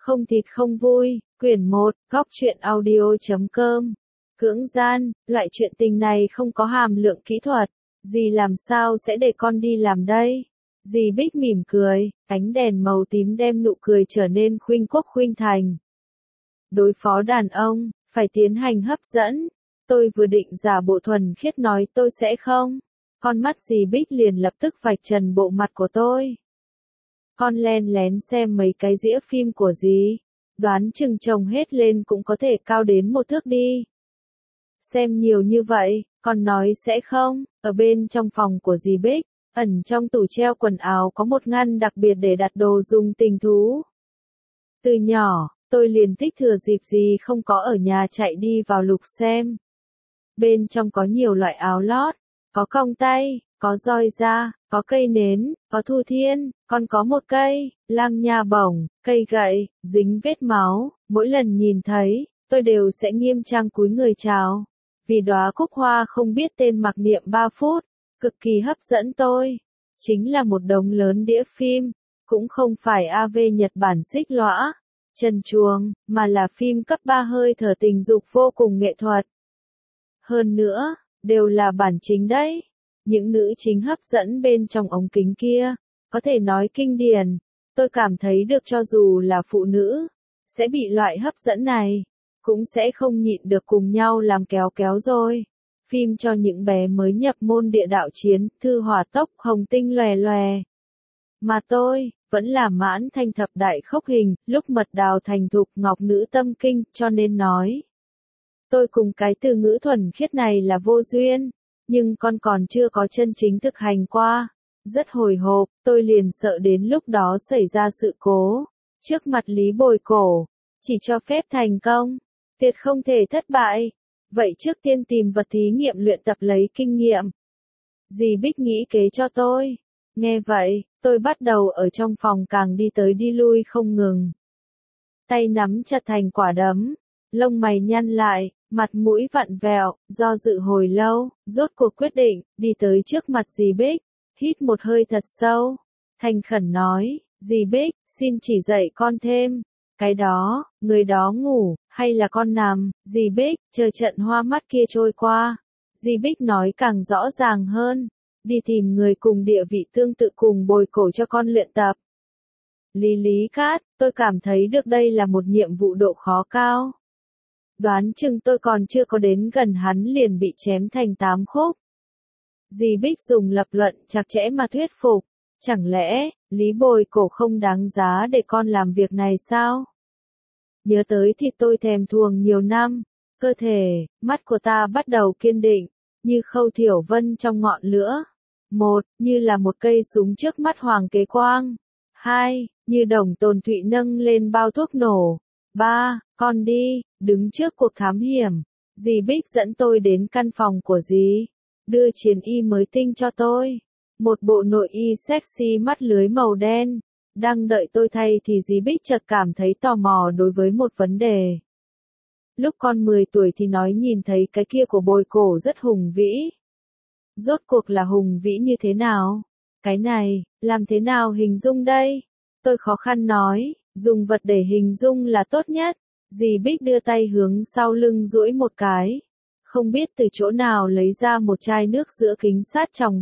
Không thịt không vui, quyển 1, góc truyện audio.com. Cưỡng gian, loại chuyện tình này không có hàm lượng kỹ thuật. Dì làm sao sẽ để con đi làm đây? Dì Bích mỉm cười, ánh đèn màu tím đem nụ cười trở nên khuynh quốc khuynh thành. Đối phó đàn ông, phải tiến hành hấp dẫn. Tôi vừa định giả bộ thuần khiết nói tôi sẽ không. Con mắt dì Bích liền lập tức vạch trần bộ mặt của tôi. Con len lén xem mấy cái dĩa phim của dì. Đoán chừng chồng hết lên cũng có thể cao đến 1 thước đi. Xem nhiều như vậy, con nói sẽ không. Ở bên trong phòng của dì Bích, ẩn trong tủ treo quần áo có một ngăn đặc biệt để đặt đồ dùng tình thú. Từ nhỏ, tôi liền thích thừa dịp dì không có ở nhà chạy đi vào lục xem. Bên trong có nhiều loại áo lót, có còng tay, có roi da, có cây nến, có thu thiên, còn có một cây, lang nha bổng, cây gậy, dính vết máu. Mỗi lần nhìn thấy, tôi đều sẽ nghiêm trang cúi người chào. Vì đóa cúc hoa không biết tên mặc niệm 3 phút, cực kỳ hấp dẫn tôi. Chính là một đống lớn đĩa phim, cũng không phải AV Nhật Bản xích lõa, trần truồng, mà là phim cấp 3 hơi thở tình dục vô cùng nghệ thuật. Hơn nữa, đều là bản chính đấy. Những nữ chính hấp dẫn bên trong ống kính kia, có thể nói kinh điển. Tôi cảm thấy được cho dù là phụ nữ, sẽ bị loại hấp dẫn này, cũng sẽ không nhịn được cùng nhau làm kéo kéo rồi. Phim cho những bé mới nhập môn địa đạo chiến, thư hỏa tốc, hồng tinh lòe lòe. Mà tôi, vẫn là mãn thanh thập đại khốc hình, lúc mật đào thành thục ngọc nữ tâm kinh, cho nên nói. Tôi cùng cái từ ngữ thuần khiết này là vô duyên, nhưng con còn chưa có chân chính thực hành qua. Rất hồi hộp, tôi liền sợ đến lúc đó xảy ra sự cố. Trước mặt Lý Bồi Cổ, chỉ cho phép thành công, tuyệt không thể thất bại. Vậy trước tiên tìm vật thí nghiệm luyện tập lấy kinh nghiệm. Dì Bích nghĩ kế cho tôi. Nghe vậy, tôi bắt đầu ở trong phòng càng đi tới đi lui không ngừng. Tay nắm chặt thành quả đấm, lông mày nhăn lại, mặt mũi vặn vẹo, do dự hồi lâu, rốt cuộc quyết định, đi tới trước mặt dì Bích, hít một hơi thật sâu, thành khẩn nói, dì Bích, xin chỉ dạy con thêm. Cái đó, người đó ngủ, hay là con nằm, dì Bích, chờ trận hoa mắt kia trôi qua. Dì Bích nói càng rõ ràng hơn, đi tìm người cùng địa vị tương tự cùng Bồi Cổ cho con luyện tập. Lý Cát, tôi cảm thấy được đây là một nhiệm vụ độ khó cao. Đoán chừng tôi còn chưa có đến gần hắn liền bị chém thành 8 khúc. Dì Bích dùng lập luận chặt chẽ mà thuyết phục. Chẳng lẽ, Lý Bồi Cổ không đáng giá để con làm việc này sao? Nhớ tới thì tôi thèm thuồng nhiều năm, cơ thể, mắt của ta bắt đầu kiên định, như Khâu Thiểu Vân trong ngọn lửa. 1, như là một cây súng trước mắt Hoàng Kế Quang. 2, như Đồng Tồn Thụy nâng lên bao thuốc nổ. 3, con đi, đứng trước cuộc thám hiểm. Dì Bích dẫn tôi đến căn phòng của dì, đưa chiến y mới tinh cho tôi. Một bộ nội y sexy mắt lưới màu đen. Đang đợi tôi thay thì dì Bích chợt cảm thấy tò mò đối với một vấn đề. Lúc con 10 tuổi thì nói nhìn thấy cái kia của Bồi Cổ rất hùng vĩ. Rốt cuộc là hùng vĩ như thế nào? Cái này, làm thế nào hình dung đây? Tôi khó khăn nói, dùng vật để hình dung là tốt nhất. Dì Bích đưa tay hướng sau lưng duỗi một cái. Không biết từ chỗ nào lấy ra một chai nước sữa kính sát tròng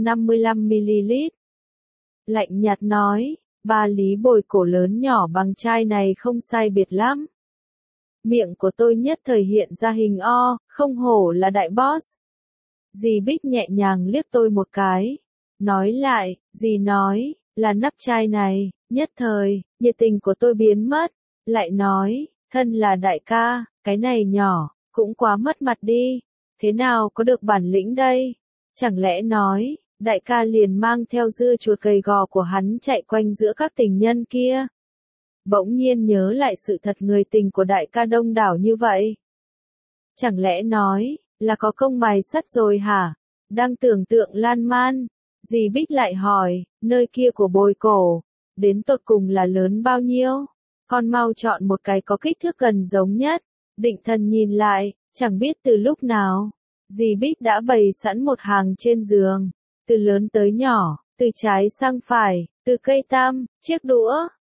355ml. Lạnh nhạt nói, ba Lý Bồi Cổ lớn nhỏ bằng chai này không sai biệt lắm. Miệng của tôi nhất thời hiện ra hình O, không hổ là đại boss. Dì Bích nhẹ nhàng liếc tôi một cái. Nói lại, dì nói, là nắp chai này, nhất thời, nhiệt tình của tôi biến mất. Lại nói, thân là đại ca, cái này nhỏ, cũng quá mất mặt đi. Thế nào có được bản lĩnh đây? Chẳng lẽ nói, đại ca liền mang theo dưa chuột gầy gò của hắn chạy quanh giữa các tình nhân kia? Bỗng nhiên nhớ lại sự thật người tình của đại ca đông đảo như vậy. Chẳng lẽ nói, là có công mài sắt rồi hả? Đang tưởng tượng lan man. Dì Bích lại hỏi, nơi kia của Bồi Cổ, đến tột cùng là lớn bao nhiêu? Con mau chọn một cái có kích thước gần giống nhất. Định thần nhìn lại, chẳng biết từ lúc nào, dì Bích đã bày sẵn một hàng trên giường. Từ lớn tới nhỏ, từ trái sang phải, từ cây tam, chiếc đũa,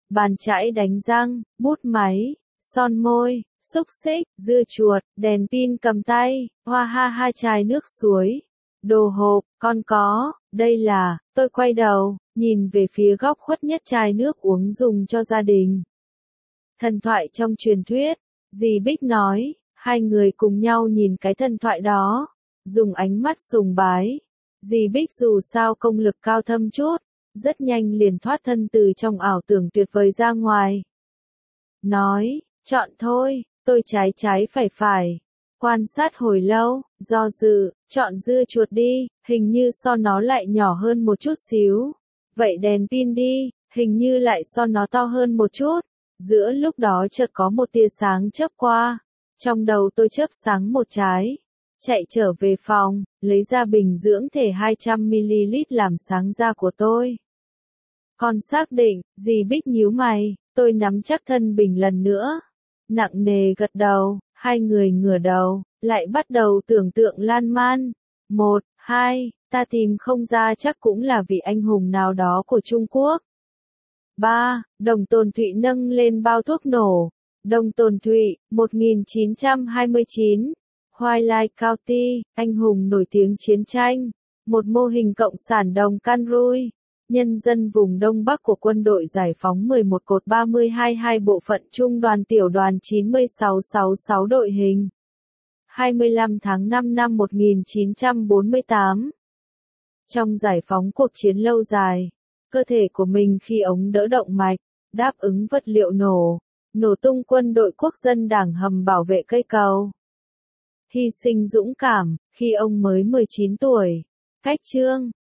bàn chải đánh răng, bút máy, son môi, xúc xích, dưa chuột, đèn pin cầm tay, hoa ha ha chai nước suối, đồ hộp, con có, đây là, tôi quay đầu, nhìn về phía góc khuất nhất chai nước uống dùng cho gia đình. Thần thoại trong truyền thuyết, dì Bích nói, hai người cùng nhau nhìn cái thần thoại đó, dùng ánh mắt sùng bái. Dì Bích dù sao công lực cao thâm chút, rất nhanh liền thoát thân từ trong ảo tưởng tuyệt vời ra ngoài. Nói, chọn thôi, tôi trái trái phải phải. Quan sát hồi lâu, do dự, chọn dưa chuột đi, hình như so nó lại nhỏ hơn một chút xíu. Vậy đèn pin đi, hình như lại so nó to hơn một chút. Giữa lúc đó chợt có một tia sáng chớp qua. Trong đầu tôi chớp sáng một trái. Chạy trở về phòng, lấy ra bình dưỡng thể 200ml làm sáng da của tôi. Con xác định, dì Bích nhíu mày, tôi nắm chắc thân bình lần nữa. Nặng nề gật đầu, hai người ngửa đầu, lại bắt đầu tưởng tượng lan man. 1, 2, ta tìm không ra chắc cũng là vị anh hùng nào đó của Trung Quốc. 3, Đồng Tồn Thụy nâng lên bao thuốc nổ. Đồng Tồn Thụy, 1929. Hoài County, anh hùng nổi tiếng chiến tranh. Một mô hình cộng sản đồng Can Rui. Nhân dân vùng Đông Bắc của quân đội giải phóng 11 cột 32 bộ phận trung đoàn tiểu đoàn 9666 đội hình. 25 tháng 5 năm 1948. Trong giải phóng cuộc chiến lâu dài, cơ thể của mình khi ống đỡ động mạch, đáp ứng vật liệu nổ, nổ tung quân đội quốc dân đảng hầm bảo vệ cây cầu. Hy sinh dũng cảm, khi ông mới 19 tuổi. Cách chương